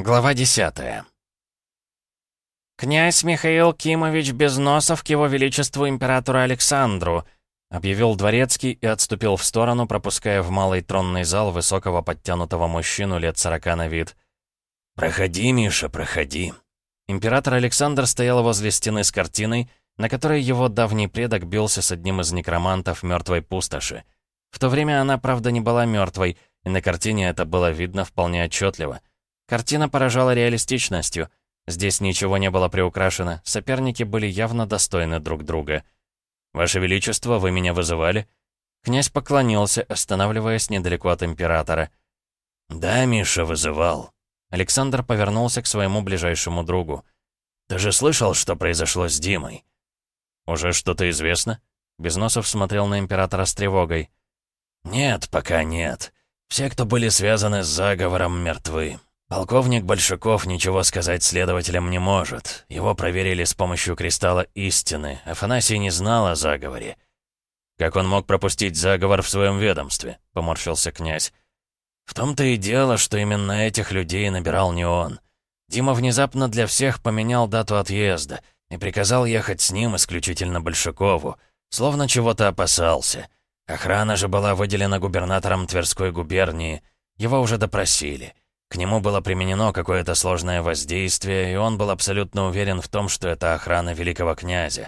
Глава 10. «Князь Михаил Кимович Безносов к его величеству императору Александру», объявил дворецкий и отступил в сторону, пропуская в малый тронный зал высокого подтянутого мужчину лет 40 на вид. «Проходи, Миша, проходи». Император Александр стоял возле стены с картиной, на которой его давний предок бился с одним из некромантов мертвой пустоши. В то время она, правда, не была мертвой, и на картине это было видно вполне отчетливо. Картина поражала реалистичностью. Здесь ничего не было приукрашено, соперники были явно достойны друг друга. «Ваше Величество, вы меня вызывали?» Князь поклонился, останавливаясь недалеко от императора. «Да, Миша, вызывал». Александр повернулся к своему ближайшему другу. «Ты же слышал, что произошло с Димой?» «Уже что-то известно?» Безносов смотрел на императора с тревогой. «Нет, пока нет. Все, кто были связаны с заговором, мертвы. Полковник Большаков ничего сказать следователям не может. Его проверили с помощью кристалла истины. Афанасий не знал о заговоре». «Как он мог пропустить заговор в своем ведомстве?» — поморщился князь. «В том-то и дело, что именно этих людей набирал не он. Дима внезапно для всех поменял дату отъезда и приказал ехать с ним исключительно Большакову, словно чего-то опасался. Охрана же была выделена губернатором Тверской губернии. Его уже допросили. К нему было применено какое-то сложное воздействие, и он был абсолютно уверен в том, что это охрана великого князя».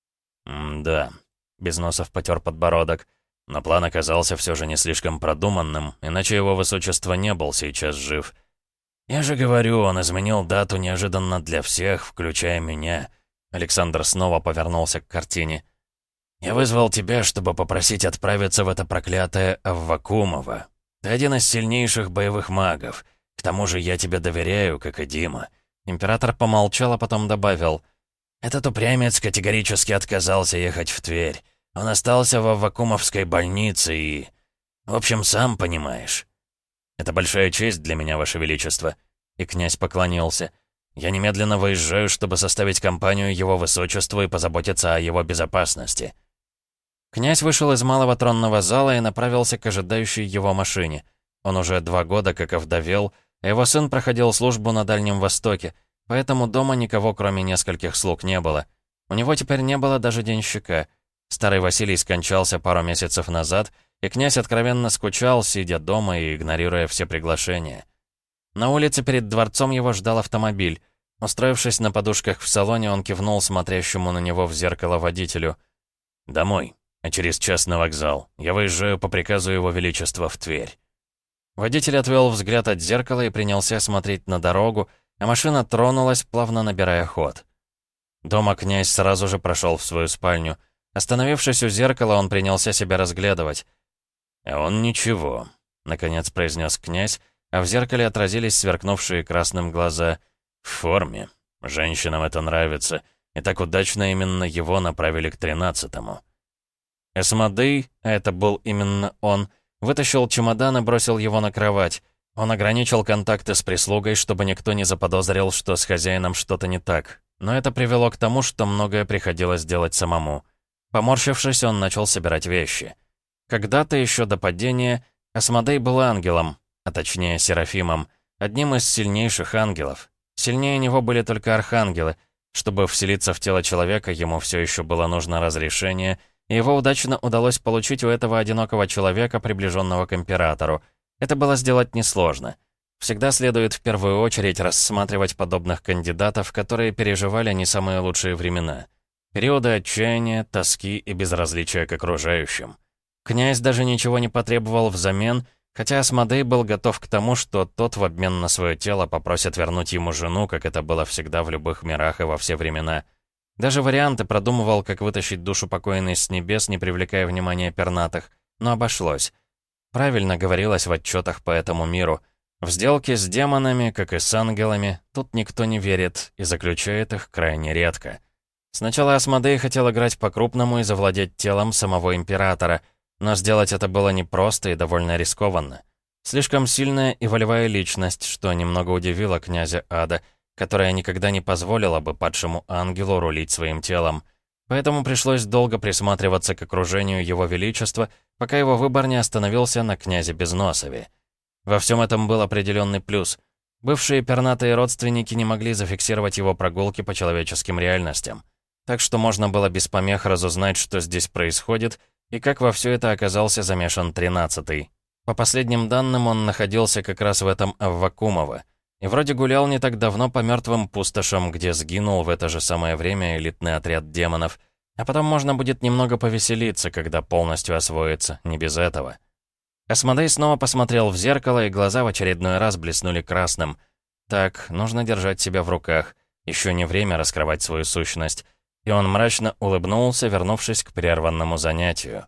«Да», — Безносов потер подбородок. «Но план оказался все же не слишком продуманным, иначе его высочество не был сейчас жив. Я же говорю, он изменил дату неожиданно для всех, включая меня». Александр снова повернулся к картине. «Я вызвал тебя, чтобы попросить отправиться в это проклятое Аввакумово. Ты один из сильнейших боевых магов. К тому же я тебе доверяю, как и Дима». Император помолчал, а потом добавил. «Этот упрямец категорически отказался ехать в Тверь. Он остался в Аввакумовской больнице и... В общем, сам понимаешь». «Это большая честь для меня, Ваше Величество». И князь поклонился. «Я немедленно выезжаю, чтобы составить компанию его высочеству и позаботиться о его безопасности». Князь вышел из малого тронного зала и направился к ожидающей его машине. Он уже 2 года как овдовел, а его сын проходил службу на Дальнем Востоке, поэтому дома никого, кроме нескольких слуг, не было. У него теперь не было даже денщика. Старый Василий скончался пару месяцев назад, и князь откровенно скучал, сидя дома и игнорируя все приглашения. На улице перед дворцом его ждал автомобиль. Устроившись на подушках в салоне, он кивнул смотрящему на него в зеркало водителю. «Домой, а через час на вокзал. Я выезжаю по приказу его величества в Тверь». Водитель отвел взгляд от зеркала и принялся смотреть на дорогу, а машина тронулась, плавно набирая ход. Дома князь сразу же прошел в свою спальню. Остановившись у зеркала, он принялся себя разглядывать. «А он ничего», — наконец произнес князь, а в зеркале отразились сверкнувшие красным глаза. «В форме. Женщинам это нравится. И так удачно именно его направили к 13-му». Асмодей, а это был именно он, вытащил чемодан и бросил его на кровать. Он ограничил контакты с прислугой, чтобы никто не заподозрил, что с хозяином что-то не так. Но это привело к тому, что многое приходилось делать самому. Поморщившись, он начал собирать вещи. Когда-то, еще до падения, Асмодей был ангелом, а точнее Серафимом, одним из сильнейших ангелов. Сильнее него были только архангелы. Чтобы вселиться в тело человека, ему все еще было нужно разрешение, и его удачно удалось получить у этого одинокого человека, приближенного к императору. Это было сделать несложно. Всегда следует в первую очередь рассматривать подобных кандидатов, которые переживали не самые лучшие времена. Периоды отчаяния, тоски и безразличия к окружающим. Князь даже ничего не потребовал взамен, хотя Асмодей был готов к тому, что тот в обмен на свое тело попросит вернуть ему жену, как это было всегда в любых мирах и во все времена. Даже варианты продумывал, как вытащить душу покойной с небес, не привлекая внимания пернатых, но обошлось. Правильно говорилось в отчетах по этому миру. В сделке с демонами, как и с ангелами, тут никто не верит и заключает их крайне редко. Сначала Асмодей хотел играть по-крупному и завладеть телом самого императора, но сделать это было непросто и довольно рискованно. Слишком сильная и волевая личность, что немного удивило князя Ада, которая никогда не позволила бы падшему ангелу рулить своим телом. Поэтому пришлось долго присматриваться к окружению его величества, пока его выбор не остановился на князе Безносове. Во всем этом был определенный плюс. Бывшие пернатые родственники не могли зафиксировать его прогулки по человеческим реальностям. Так что можно было без помех разузнать, что здесь происходит, и как во все это оказался замешан 13-й. По последним данным, он находился как раз в этом Аввакумово. И вроде гулял не так давно по мертвым пустошам, где сгинул в это же самое время элитный отряд демонов. А потом можно будет немного повеселиться, когда полностью освоится, не без этого. Асмодей снова посмотрел в зеркало, и глаза в очередной раз блеснули красным. Так, нужно держать себя в руках. Еще не время раскрывать свою сущность. И он мрачно улыбнулся, вернувшись к прерванному занятию.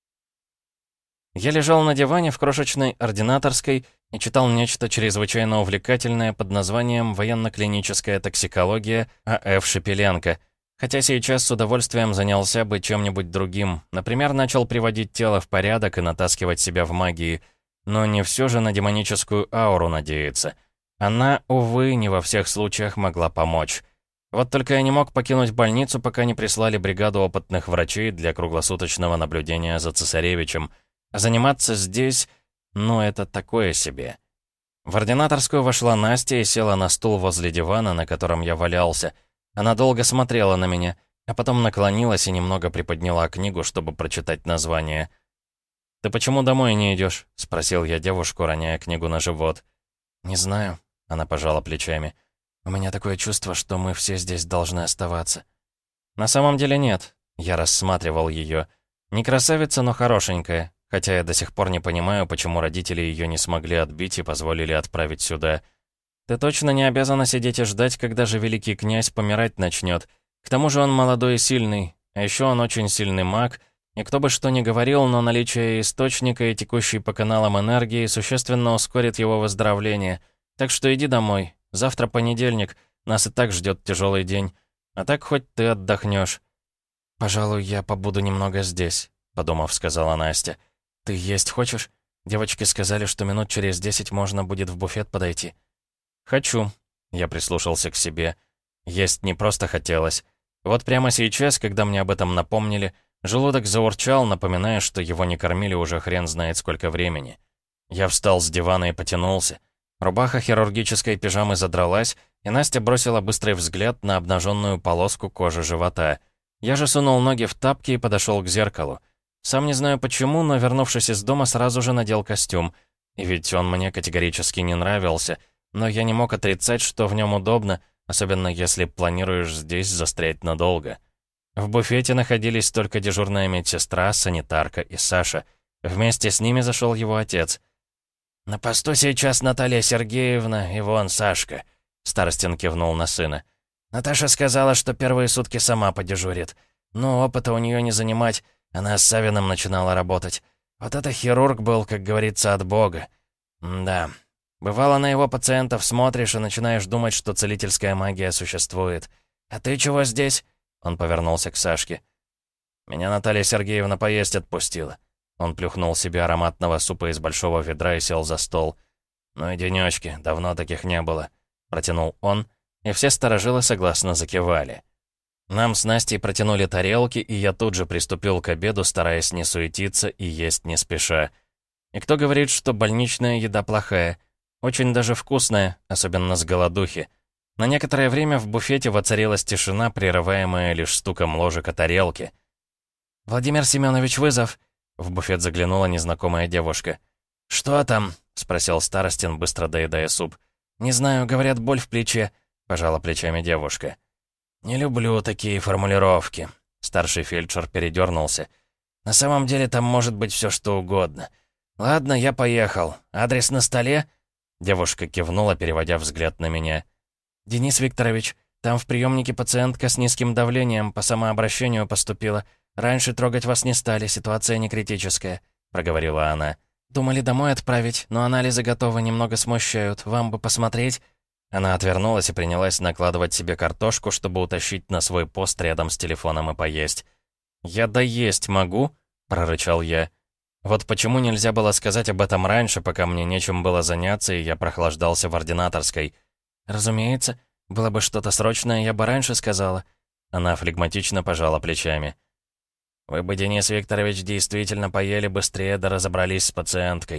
Я лежал на диване в крошечной ординаторской и читал нечто чрезвычайно увлекательное под названием «Военно-клиническая токсикология» А.Ф. Шепеленко, хотя сейчас с удовольствием занялся бы чем-нибудь другим, например, начал приводить тело в порядок и натаскивать себя в магии, но не все же на демоническую ауру надеяться. Она, увы, не во всех случаях могла помочь. Вот только я не мог покинуть больницу, пока не прислали бригаду опытных врачей для круглосуточного наблюдения за цесаревичем. А заниматься здесь, ну, это такое себе. В ординаторскую вошла Настя и села на стул возле дивана, на котором я валялся. Она долго смотрела на меня, а потом наклонилась и немного приподняла книгу, чтобы прочитать название. «Ты почему домой не идешь?» — спросил я девушку, роняя книгу на живот. «Не знаю», — она пожала плечами. «У меня такое чувство, что мы все здесь должны оставаться». «На самом деле нет», — я рассматривал ее. «Не красавица, но хорошенькая, хотя я до сих пор не понимаю, почему родители ее не смогли отбить и позволили отправить сюда. Ты точно не обязана сидеть и ждать, когда же великий князь помирать начнет. К тому же он молодой и сильный, а еще он очень сильный маг, и кто бы что ни говорил, но наличие источника и текущей по каналам энергии существенно ускорит его выздоровление. Так что иди домой. Завтра понедельник, нас и так ждет тяжелый день. А так хоть ты отдохнешь. «Пожалуй, я побуду немного здесь», — подумав, сказала Настя. «Ты есть хочешь? Девочки сказали, что минут через 10 можно будет в буфет подойти». «Хочу», — я прислушался к себе. Есть не просто хотелось. Вот прямо сейчас, когда мне об этом напомнили, желудок заурчал, напоминая, что его не кормили уже хрен знает сколько времени. Я встал с дивана и потянулся. Рубаха хирургической пижамы задралась, и Настя бросила быстрый взгляд на обнаженную полоску кожи живота. Я же сунул ноги в тапки и подошел к зеркалу. Сам не знаю почему, но, вернувшись из дома, сразу же надел костюм. И ведь он мне категорически не нравился, но я не мог отрицать, что в нем удобно, особенно если планируешь здесь застрять надолго. В буфете находились только дежурная медсестра, санитарка и Саша. Вместе с ними зашел его отец. «На посту сейчас Наталья Сергеевна и вон Сашка», — Старостин кивнул на сына. «Наташа сказала, что первые сутки сама подежурит. Но опыта у нее не занимать, она с Савиным начинала работать. Вот это хирург был, как говорится, от Бога. Да, бывало, на его пациентов смотришь и начинаешь думать, что целительская магия существует. А ты чего здесь?» Он повернулся к Сашке. «Меня Наталья Сергеевна поесть отпустила». Он плюхнул себе ароматного супа из большого ведра и сел за стол. «Ну и денёчки, давно таких не было», — протянул он, и все старожилы согласно закивали. Нам с Настей протянули тарелки, и я тут же приступил к обеду, стараясь не суетиться и есть не спеша. И кто говорит, что больничная еда плохая? Очень даже вкусная, особенно с голодухи. На некоторое время в буфете воцарилась тишина, прерываемая лишь стуком ложек о тарелки. «Владимир Семенович, вызов!» В буфет заглянула незнакомая девушка. «Что там?» — спросил Старостин, быстро доедая суп. «Не знаю, говорят, боль в плече», — пожала плечами девушка. «Не люблю такие формулировки». Старший фельдшер передернулся. «На самом деле там может быть все что угодно. Ладно, я поехал. Адрес на столе?» Девушка кивнула, переводя взгляд на меня. «Денис Викторович, там в приемнике пациентка с низким давлением по самообращению поступила. Раньше трогать вас не стали, ситуация не критическая», — проговорила она. «Думали домой отправить, но анализы готовы, немного смущают. Вам бы посмотреть?» Она отвернулась и принялась накладывать себе картошку, чтобы утащить на свой пост рядом с телефоном и поесть. «Я доесть могу?» — прорычал я. Вот почему нельзя было сказать об этом раньше, пока мне нечем было заняться, и я прохлаждался в ординаторской. «Разумеется, было бы что-то срочное, я бы раньше сказала». Она флегматично пожала плечами. «Вы бы, Денис Викторович, действительно поели быстрее, да разобрались с пациенткой.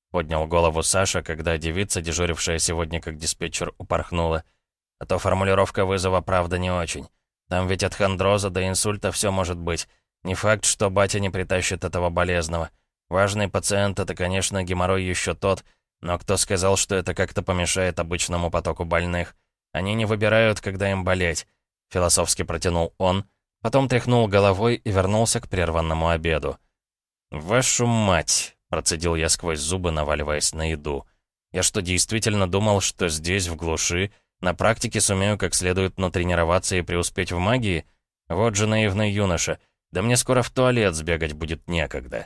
— поднял голову Саша, когда девица, дежурившая сегодня как диспетчер, упорхнула. «А то формулировка вызова, правда, не очень. Там ведь от хондроза до инсульта все может быть. Не факт, что батя не притащит этого болезного. Важный пациент — это, конечно, геморрой еще тот, но кто сказал, что это как-то помешает обычному потоку больных? Они не выбирают, когда им болеть», — философски протянул он, потом тряхнул головой и вернулся к прерванному обеду. «Вашу мать!» — процедил я сквозь зубы, наваливаясь на еду. «Я что, действительно думал, что здесь, в глуши, на практике сумею как следует натренироваться и преуспеть в магии? Вот же наивный юноша. Да мне скоро в туалет сбегать будет некогда».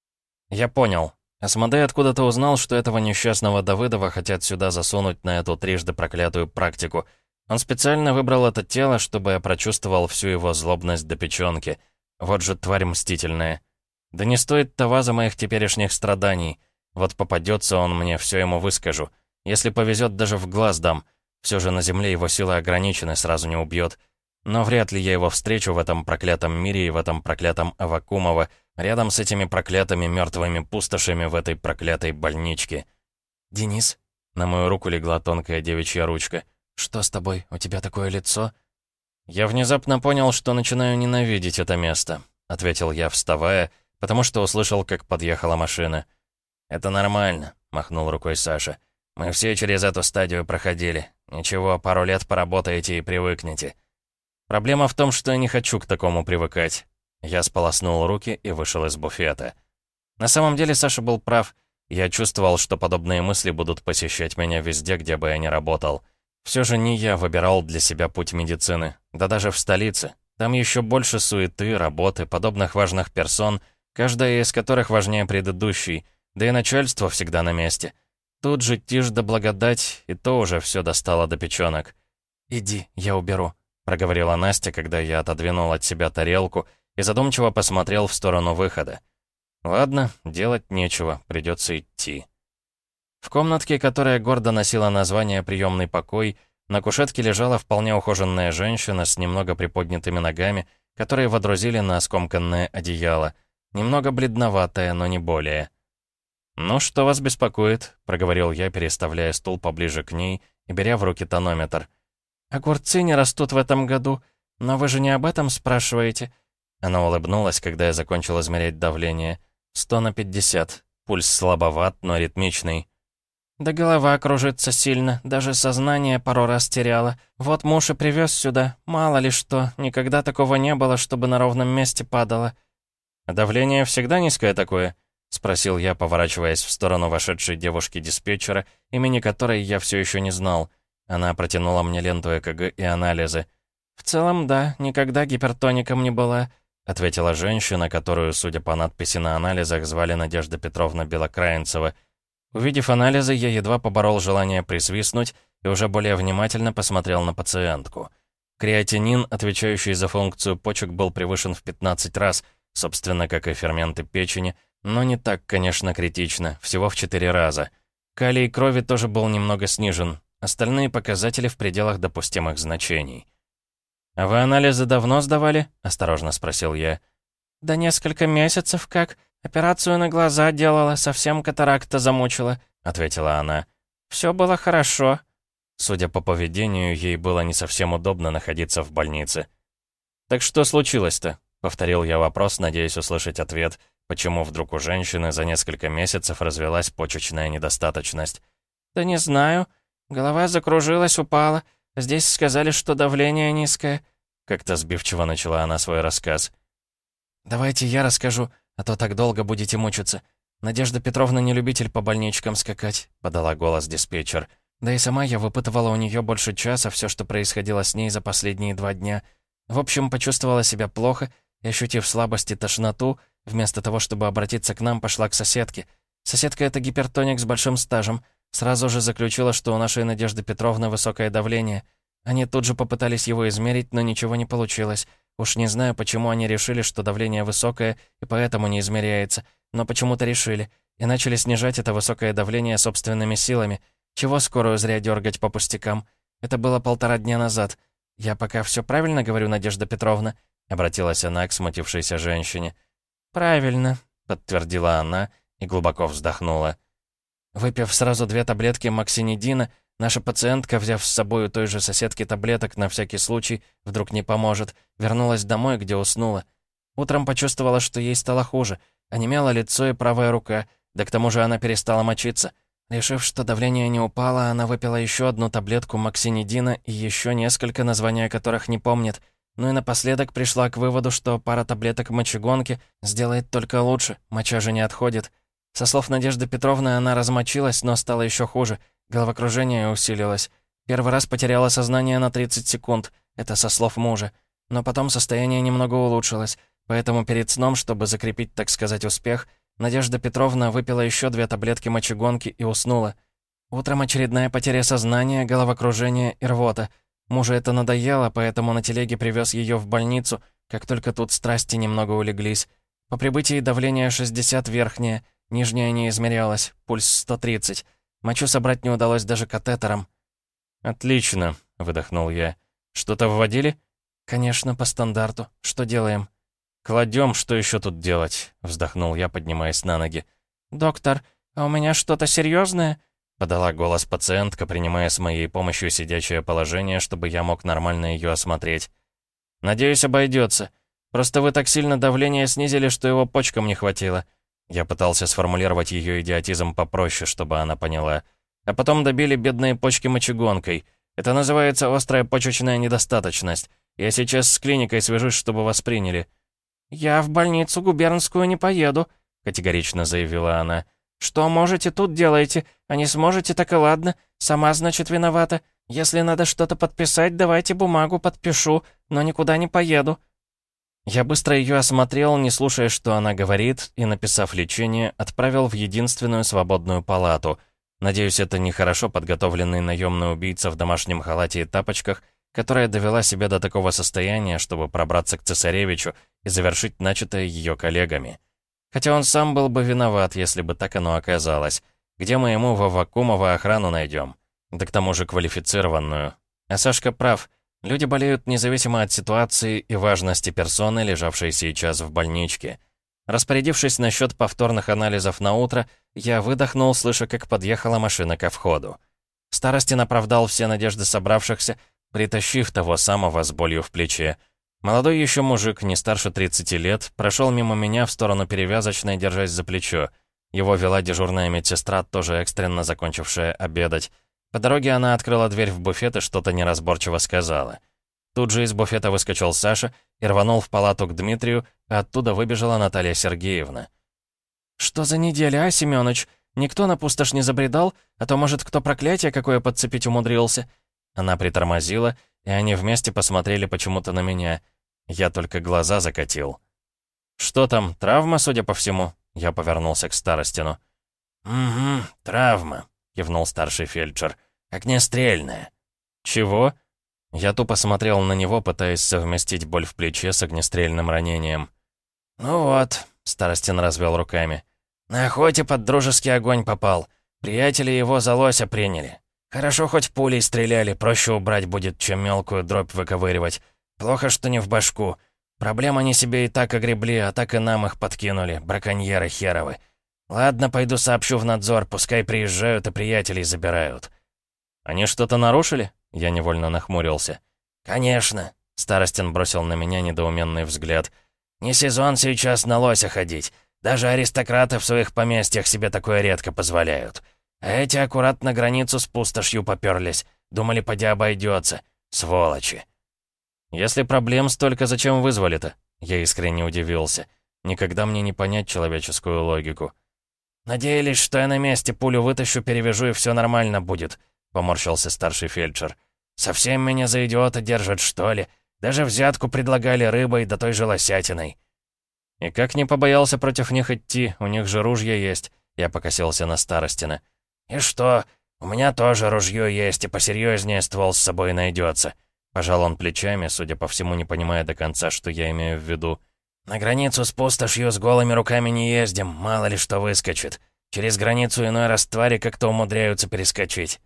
Я понял. Асмодей откуда-то узнал, что этого несчастного Давыдова хотят сюда засунуть на эту трижды проклятую практику. Он специально выбрал это тело, чтобы я прочувствовал всю его злобность до печенки. Вот же тварь мстительная. Да не стоит того за моих теперешних страданий. Вот попадется он мне, все ему выскажу. Если повезет, даже в глаз дам. Все же на земле его силы ограничены, сразу не убьет. Но вряд ли я его встречу в этом проклятом мире и в этом проклятом Аввакумово, рядом с этими проклятыми мертвыми пустошами в этой проклятой больничке. «Денис?» На мою руку легла тонкая девичья ручка. «Что с тобой? У тебя такое лицо?» «Я внезапно понял, что начинаю ненавидеть это место», — ответил я, вставая, потому что услышал, как подъехала машина. «Это нормально», — махнул рукой Саша. «Мы все через эту стадию проходили. Ничего, пару лет поработаете и привыкнете». «Проблема в том, что я не хочу к такому привыкать». Я сполоснул руки и вышел из буфета. На самом деле Саша был прав. Я чувствовал, что подобные мысли будут посещать меня везде, где бы я ни работал. Все же не я выбирал для себя путь медицины. Да даже в столице. Там еще больше суеты, работы, подобных важных персон, каждая из которых важнее предыдущей, да и начальство всегда на месте. Тут же тишь да благодать, и то уже все достало до печенок. «Иди, я уберу», — проговорила Настя, когда я отодвинул от себя тарелку и задумчиво посмотрел в сторону выхода. «Ладно, делать нечего, придется идти». В комнатке, которая гордо носила название «приемный покой», на кушетке лежала вполне ухоженная женщина с немного приподнятыми ногами, которые водрузили на скомканное одеяло. Немного бледноватая, но не более. «Ну, что вас беспокоит?» — проговорил я, переставляя стул поближе к ней и беря в руки тонометр. «Огурцы не растут в этом году, но вы же не об этом спрашиваете?» Она улыбнулась, когда я закончил измерять давление. 100 на 50. Пульс слабоват, но ритмичный. «Да голова кружится сильно, даже сознание пару раз теряла. Вот муж и привез сюда. Мало ли что, никогда такого не было, чтобы на ровном месте падало». «А давление всегда низкое такое?» — спросил я, поворачиваясь в сторону вошедшей девушки-диспетчера, имени которой я все еще не знал. Она протянула мне ленту ЭКГ и анализы. «В целом, да, никогда гипертоником не была», — ответила женщина, которую, судя по надписи на анализах, звали Надежда Петровна Белокраинцева. Увидев анализы, я едва поборол желание присвистнуть и уже более внимательно посмотрел на пациентку. Креатинин, отвечающий за функцию почек, был превышен в 15 раз, собственно, как и ферменты печени, но не так, конечно, критично, всего в 4 раза. Калий крови тоже был немного снижен, остальные показатели в пределах допустимых значений. «А вы анализы давно сдавали?» — осторожно спросил я. «Да несколько месяцев как. Операцию на глаза делала, совсем катаракта замучила», — ответила она. «Все было хорошо». Судя по поведению, ей было не совсем удобно находиться в больнице. «Так что случилось-то?» — повторил я вопрос, надеясь услышать ответ, почему вдруг у женщины за несколько месяцев развилась почечная недостаточность. «Да не знаю. Голова закружилась, упала. Здесь сказали, что давление низкое», — как-то сбивчиво начала она свой рассказ. «Давайте я расскажу, а то так долго будете мучиться. Надежда Петровна не любитель по больничкам скакать», — подала голос диспетчер. «Да и сама я выпытывала у нее больше часа все, что происходило с ней за последние 2 дня. В общем, почувствовала себя плохо и, ощутив слабость и тошноту, вместо того, чтобы обратиться к нам, пошла к соседке. Соседка — это гипертоник с большим стажем. Сразу же заключила, что у нашей Надежды Петровны высокое давление. Они тут же попытались его измерить, но ничего не получилось. Уж не знаю, почему они решили, что давление высокое, и поэтому не измеряется, но почему-то решили. И начали снижать это высокое давление собственными силами. Чего скорую зря дергать по пустякам? Это было 1,5 дня назад. Я пока все правильно говорю, Надежда Петровна?» — обратилась она к смутившейся женщине. «Правильно», — подтвердила она и глубоко вздохнула. Выпив сразу 2 таблетки максинидина, наша пациентка, взяв с собой у той же соседки таблеток на всякий случай, вдруг не поможет, вернулась домой, где уснула. Утром почувствовала, что ей стало хуже. Онемело лицо и правая рука, да к тому же она перестала мочиться. Решив, что давление не упало, она выпила еще 1 таблетку максинидина и еще несколько, названия которых не помнит. Ну и напоследок пришла к выводу, что пара таблеток мочегонки сделает только лучше, моча же не отходит. Со слов Надежды Петровны, она размочилась, но стало еще хуже. Головокружение усилилось. Первый раз потеряла сознание на 30 секунд. Это со слов мужа. Но потом состояние немного улучшилось. Поэтому перед сном, чтобы закрепить, так сказать, успех, Надежда Петровна выпила еще 2 таблетки мочегонки и уснула. Утром очередная потеря сознания, головокружение и рвота. Мужу это надоело, поэтому на телеге привез ее в больницу, как только тут страсти немного улеглись. По прибытии давление 60 верхнее, нижнее не измерялось, пульс 130. Мочу собрать не удалось даже катетером. «Отлично», — выдохнул я. «Что-то вводили?» «Конечно, по стандарту. Что делаем?» «Кладем, что еще тут делать?» — вздохнул я, поднимаясь на ноги. «Доктор, а у меня что-то серьезное?» — подала голос пациентка, принимая с моей помощью сидячее положение, чтобы я мог нормально ее осмотреть. «Надеюсь, обойдется. Просто вы так сильно давление снизили, что его почкам не хватило». Я пытался сформулировать ее идиотизм попроще, чтобы она поняла. А потом добили бедные почки мочегонкой. Это называется острая почечная недостаточность. Я сейчас с клиникой свяжусь, чтобы вас приняли. «Я в больницу губернскую не поеду», — категорично заявила она. «Что можете, тут делайте. А не сможете, так и ладно. Сама, значит, виновата. Если надо что-то подписать, давайте бумагу подпишу, но никуда не поеду». Я быстро ее осмотрел, не слушая, что она говорит, и, написав лечение, отправил в единственную свободную палату. Надеюсь, это не хорошо подготовленный наемный убийца в домашнем халате и тапочках, которая довела себя до такого состояния, чтобы пробраться к цесаревичу и завершить начатое ее коллегами. Хотя он сам был бы виноват, если бы так оно оказалось. Где мы ему в Аввакумова охрану найдем? Да к тому же квалифицированную. А Сашка прав. Люди болеют независимо от ситуации и важности персоны, лежавшей сейчас в больничке. Распорядившись насчет повторных анализов на утро, я выдохнул, слыша, как подъехала машина ко входу. Старостин оправдал все надежды собравшихся, притащив того самого с болью в плече. Молодой еще мужик, не старше 30 лет, прошел мимо меня в сторону перевязочной, держась за плечо. Его вела дежурная медсестра, тоже экстренно закончившая обедать. По дороге она открыла дверь в буфет и что-то неразборчиво сказала. Тут же из буфета выскочил Саша и рванул в палату к Дмитрию, а оттуда выбежала Наталья Сергеевна. «Что за неделя, а, Семёныч? Никто на пустошь не забредал? А то, может, кто проклятие какое подцепить умудрился?» Она притормозила, и они вместе посмотрели почему-то на меня. Я только глаза закатил. «Что там, травма, судя по всему?» Я повернулся к Старостину. «Угу, травма», — кивнул старший фельдшер. «Огнестрельная». «Чего?» Я тупо смотрел на него, пытаясь совместить боль в плече с огнестрельным ранением. «Ну вот», — Старостин развел руками. «На охоте под дружеский огонь попал. Приятели его за лося приняли. Хорошо, хоть пулей стреляли, проще убрать будет, чем мелкую дробь выковыривать. Плохо, что не в башку. Проблем они себе и так огребли, а так и нам их подкинули, браконьеры херовы. Ладно, пойду сообщу в надзор, пускай приезжают и приятелей забирают». «Они что-то нарушили?» Я невольно нахмурился. «Конечно», — Старостин бросил на меня недоуменный взгляд. «Не сезон сейчас на лося ходить. Даже аристократы в своих поместьях себе такое редко позволяют. А эти аккуратно границу с пустошью попёрлись. Думали, поди обойдется. Сволочи». «Если проблем столько, зачем вызвали-то?» Я искренне удивился. Никогда мне не понять человеческую логику. «Надеялись, что я на месте пулю вытащу, перевяжу и все нормально будет», — поморщился старший фельдшер. «Совсем меня за идиота держат, что ли? Даже взятку предлагали рыбой да той же лосятиной». «И как не побоялся против них идти? У них же ружья есть». Я покосился на Старостина. «И что? У меня тоже ружье есть, и посерьезнее ствол с собой найдется». Пожал он плечами, судя по всему, не понимая до конца, что я имею в виду. «На границу с пустошью с голыми руками не ездим, мало ли что выскочит. Через границу иной раз твари как-то умудряются перескочить».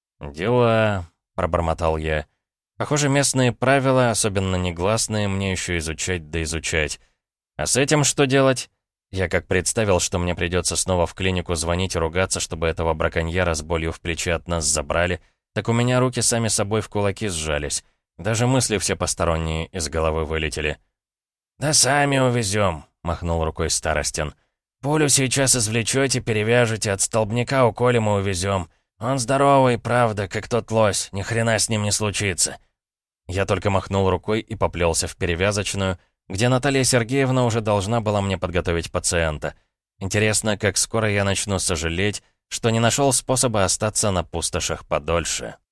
«Дела», — пробормотал я. «Похоже, местные правила, особенно негласные, мне еще изучать да изучать. А с этим что делать?» Я как представил, что мне придется снова в клинику звонить и ругаться, чтобы этого браконьера с болью в плече от нас забрали, так у меня руки сами собой в кулаки сжались. Даже мысли все посторонние из головы вылетели. «Да сами увезем», — махнул рукой Старостин. «Пулю сейчас извлечете, перевяжете, от столбняка уколем и увезем. Он здоровый, правда, как тот лось, ни хрена с ним не случится». Я только махнул рукой и поплелся в перевязочную, где Наталья Сергеевна уже должна была мне подготовить пациента. Интересно, как скоро я начну сожалеть, что не нашел способа остаться на пустошах подольше.